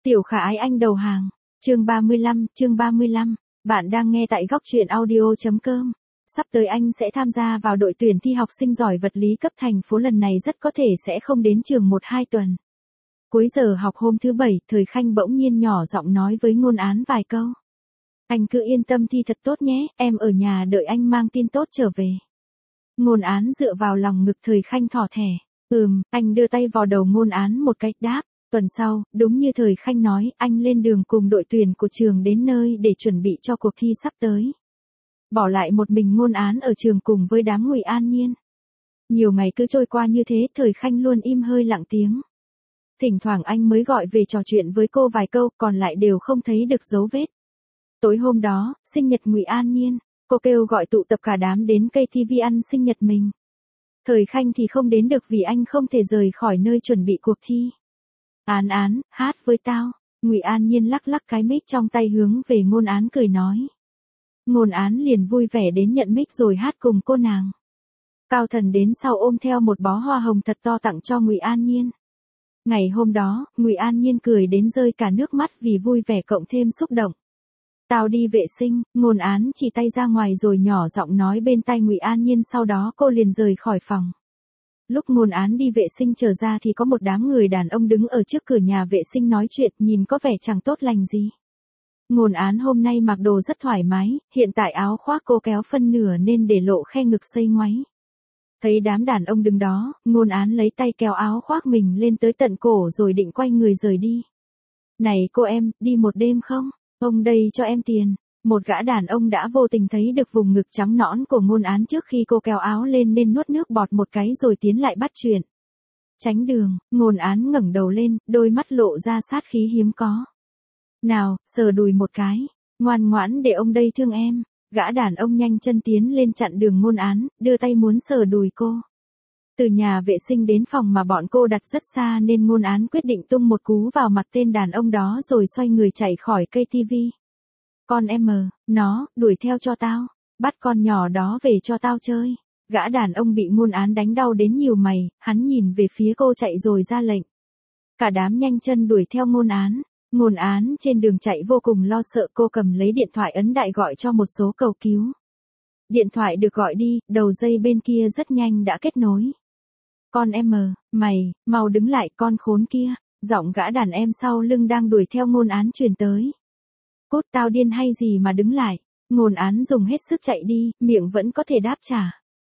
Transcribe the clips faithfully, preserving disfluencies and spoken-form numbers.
Tiểu Khả Ái Anh đầu hàng. Chương ba mươi lăm, chương ba mươi lăm. Bạn đang nghe tại góc truyện audio chấm com. Sắp tới anh sẽ tham gia vào đội tuyển thi học sinh giỏi vật lý cấp thành phố, lần này rất có thể sẽ không đến trường một hai tuần. Cuối giờ học hôm thứ bảy, Thời Khanh bỗng nhiên nhỏ giọng nói với Ngôn Án vài câu. Anh cứ yên tâm thi thật tốt nhé, em ở nhà đợi anh mang tin tốt trở về. Ngôn Án dựa vào lòng ngực Thời Khanh thỏ thẻ. Ừm, anh đưa tay vào đầu Ngôn Án một cái, đáp. Tuần sau, đúng như Thời Khanh nói, anh lên đường cùng đội tuyển của trường đến nơi để chuẩn bị cho cuộc thi sắp tới. Bỏ lại một mình Ngôn Án ở trường cùng với đám Ngụy An Nhiên. Nhiều ngày cứ trôi qua như thế, Thời Khanh luôn im hơi lặng tiếng. Thỉnh thoảng anh mới gọi về trò chuyện với cô vài câu, còn lại đều không thấy được dấu vết. Tối hôm đó, sinh nhật Ngụy An Nhiên, cô kêu gọi tụ tập cả đám đến ca tê vê ăn sinh nhật mình. Thời Khanh thì không đến được vì anh không thể rời khỏi nơi chuẩn bị cuộc thi. Án Án, hát với tao. Ngụy An Nhiên lắc lắc cái mic trong tay hướng về Ngôn Án cười nói. Ngôn Án liền vui vẻ đến nhận mic rồi hát cùng cô nàng. Cao Thần đến sau ôm theo một bó hoa hồng thật to tặng cho Ngụy An Nhiên. Ngày hôm đó, Ngụy An Nhiên cười đến rơi cả nước mắt vì vui vẻ cộng thêm xúc động. Tao đi vệ sinh, Ngôn Án chỉ tay ra ngoài rồi nhỏ giọng nói bên tai Ngụy An Nhiên, sau đó cô liền rời khỏi phòng. Lúc Ngôn Án đi vệ sinh trở ra thì có một đám người đàn ông đứng ở trước cửa nhà vệ sinh nói chuyện, nhìn có vẻ chẳng tốt lành gì. Ngôn Án hôm nay mặc đồ rất thoải mái, hiện tại áo khoác cô kéo phân nửa nên để lộ khe ngực xây ngoáy. Thấy đám đàn ông đứng đó, Ngôn Án lấy tay kéo áo khoác mình lên tới tận cổ rồi định quay người rời đi. Này cô em, đi một đêm không? Ông đây cho em tiền. Một gã đàn ông đã vô tình thấy được vùng ngực trắng nõn của Ngôn Án trước khi cô kéo áo lên nên nuốt nước bọt một cái rồi tiến lại bắt chuyện. Tránh đường, Ngôn Án ngẩng đầu lên, đôi mắt lộ ra sát khí hiếm có. Nào, sờ đùi một cái. Ngoan ngoãn để ông đây thương em. Gã đàn ông nhanh chân tiến lên chặn đường Ngôn Án, đưa tay muốn sờ đùi cô. Từ nhà vệ sinh đến phòng mà bọn cô đặt rất xa nên Ngôn Án quyết định tung một cú vào mặt tên đàn ông đó rồi xoay người chạy khỏi ca tê vê. Con em mờ, nó, đuổi theo cho tao. Bắt con nhỏ đó về cho tao chơi. Gã đàn ông bị Ngôn Án đánh đau đến nhiều mày, hắn nhìn về phía cô chạy rồi ra lệnh. Cả đám nhanh chân đuổi theo Ngôn Án. Ngôn Án trên đường chạy vô cùng lo sợ, cô cầm lấy điện thoại ấn đại gọi cho một số cầu cứu. Điện thoại được gọi đi, đầu dây bên kia rất nhanh đã kết nối. Con em mờ, mày, mau đứng lại con khốn kia. Giọng gã đàn em sau lưng đang đuổi theo Ngôn Án truyền tới. Cút, tao điên hay gì mà đứng lại. Ngôn Án dùng hết sức chạy đi, miệng vẫn có thể đáp trả.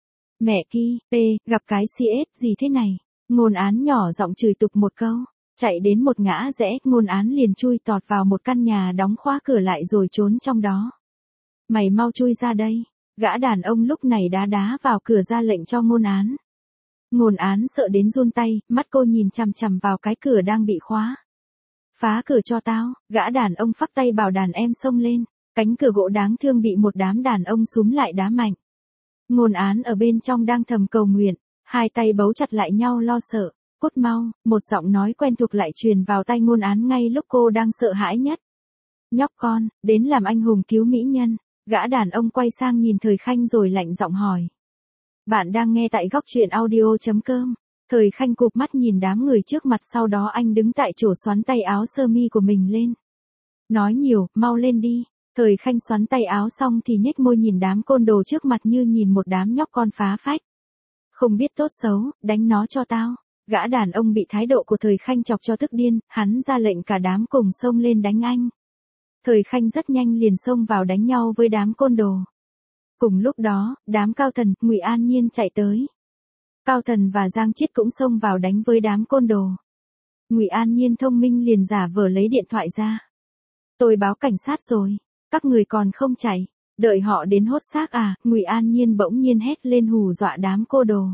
Mẹ ki, p, gặp cái xê ét gì thế này. Ngôn Án nhỏ giọng chửi tục một câu. Chạy đến một ngã rẽ, Ngôn Án liền chui tọt vào một căn nhà đóng khóa cửa lại rồi trốn trong đó. Mày mau chui ra đây. Gã đàn ông lúc này đá đá vào cửa ra lệnh cho Ngôn Án. Ngôn Án sợ đến run tay, mắt cô nhìn chằm chằm vào cái cửa đang bị khóa. Phá cửa cho tao. Gã đàn ông phắc tay bảo đàn em xông lên. Cánh cửa gỗ đáng thương bị một đám đàn ông xúm lại đá mạnh. Ngôn Án ở bên trong đang thầm cầu nguyện, hai tay bấu chặt lại nhau lo sợ. Cút mau, một giọng nói quen thuộc lại truyền vào tai Ngôn Án ngay lúc cô đang sợ hãi nhất. Nhóc con, đến làm anh hùng cứu mỹ nhân. Gã đàn ông quay sang nhìn Thời Khanh rồi lạnh giọng hỏi. Bạn đang nghe tại góc truyện audio chấm com. Thời Khanh cụp mắt nhìn đám người trước mặt, sau đó anh đứng tại chỗ xoắn tay áo sơ mi của mình lên. Nói nhiều, mau lên đi. Thời Khanh xoắn tay áo xong thì nhếch môi nhìn đám côn đồ trước mặt như nhìn một đám nhóc con phá phách. Không biết tốt xấu, đánh nó cho tao. Gã đàn ông bị thái độ của Thời Khanh chọc cho tức điên, hắn ra lệnh cả đám cùng xông lên đánh anh. Thời Khanh rất nhanh liền xông vào đánh nhau với đám côn đồ. Cùng lúc đó, đám Cao Thần, Ngụy An Nhiên chạy tới. Cao Thần và Giang Chiết cũng xông vào đánh với đám côn đồ. Ngụy An Nhiên thông minh liền giả vờ lấy điện thoại ra. Tôi báo cảnh sát rồi, các người còn không chạy, đợi họ đến hốt xác à? Ngụy An Nhiên bỗng nhiên hét lên hù dọa đám cô đồ.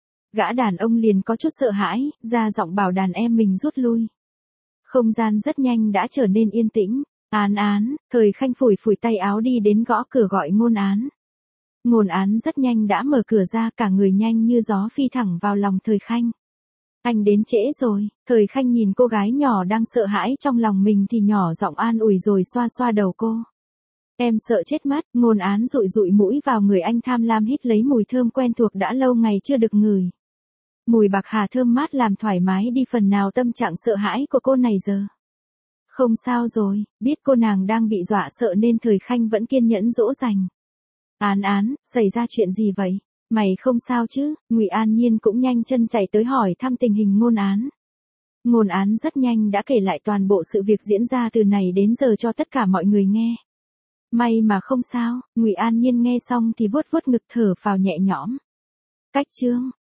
Gã đàn ông liền có chút sợ hãi, ra giọng bảo đàn em mình rút lui. Không gian rất nhanh đã trở nên yên tĩnh. Án Án, Thời Khanh phủi phủi tay áo đi đến gõ cửa gọi Ngôn Án. Ngôn Án rất nhanh đã mở cửa ra, cả người nhanh như gió phi thẳng vào lòng Thời Khanh. Anh đến trễ rồi. Thời Khanh nhìn cô gái nhỏ đang sợ hãi trong lòng mình thì nhỏ giọng an ủi rồi xoa xoa đầu cô. Em sợ chết mất. Ngôn Án dụi dụi mũi vào người anh, tham lam hít lấy mùi thơm quen thuộc đã lâu ngày chưa được ngửi. Mùi bạc hà thơm mát làm thoải mái đi phần nào tâm trạng sợ hãi của cô này giờ. Không sao rồi, biết cô nàng đang bị dọa sợ nên Thời Khanh vẫn kiên nhẫn dỗ dành. Án Án, xảy ra chuyện gì vậy? Mày không sao chứ? Ngụy An Nhiên cũng nhanh chân chạy tới hỏi thăm tình hình Ngôn Án. Ngôn Án rất nhanh đã kể lại toàn bộ sự việc diễn ra từ này đến giờ cho tất cả mọi người nghe. May mà không sao, Ngụy An Nhiên nghe xong thì vuốt vuốt ngực thở phào nhẹ nhõm. Cách chương